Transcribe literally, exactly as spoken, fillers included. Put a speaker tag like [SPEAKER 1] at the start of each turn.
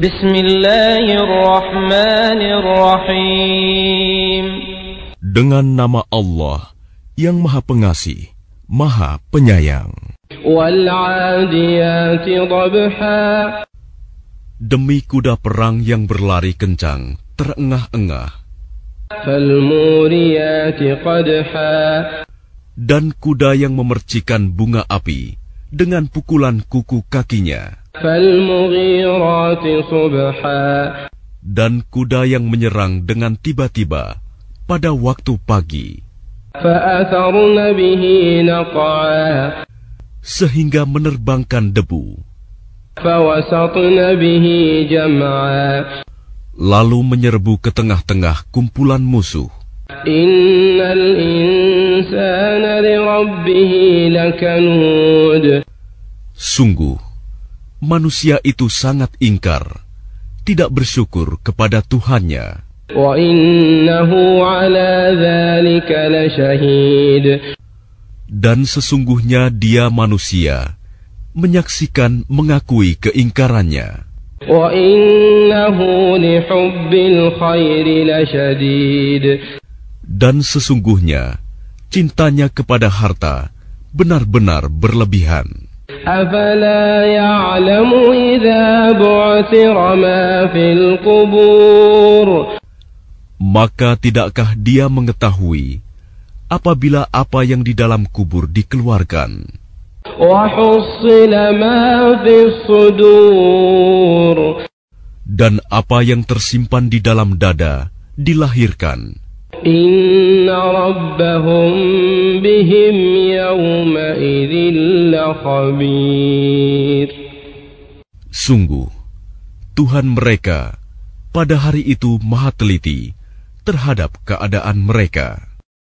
[SPEAKER 1] Bismillahirrahmanirrahim.
[SPEAKER 2] Dengan nama Allah yang Maha Pengasih, Maha Penyayang.
[SPEAKER 1] Wal-'adiyati dhabha.
[SPEAKER 2] Demi kuda perang yang berlari kencang, terengah-engah.
[SPEAKER 1] Fal-muriyati qadha.
[SPEAKER 2] Dan kuda yang memercikan bunga api dengan pukulan kuku kakinya.
[SPEAKER 1] Fal-mughirati subha.
[SPEAKER 2] Dan kuda yang menyerang dengan tiba-tiba pada waktu pagi.
[SPEAKER 1] Fa'atharna bihi naq'a.
[SPEAKER 2] Sehingga menerbangkan debu.
[SPEAKER 1] Fawasatna bihi jam'a.
[SPEAKER 2] Lalu menyerbu ke tengah-tengah kumpulan musuh.
[SPEAKER 1] Innal insana li rabbihi lakanud.
[SPEAKER 2] Sungguh, manusia itu sangat ingkar, tidak bersyukur kepada Tuhannya.
[SPEAKER 1] Wa innahu ala dzalika lasyahid.
[SPEAKER 2] Dan sesungguhnya dia manusia, menyaksikan mengakui keingkarannya.
[SPEAKER 1] Wa innahu li hubbil khairi lasyadid.
[SPEAKER 2] Dan sesungguhnya cintanya kepada harta benar-benar berlebihan.
[SPEAKER 1] Afala ya'lamu idza bu'thira ma fil qubur.
[SPEAKER 2] Maka tidakkah dia mengetahui apabila apa yang di dalam kubur dikeluarkan?
[SPEAKER 1] Wa hussila ma fis sudur.
[SPEAKER 2] Dan apa yang tersimpan di dalam dada dilahirkan.
[SPEAKER 1] Inna rabbahum bihim yawma idzin lakhabir.
[SPEAKER 2] Sungguh, Tuhan mereka pada hari itu maha teliti terhadap keadaan mereka.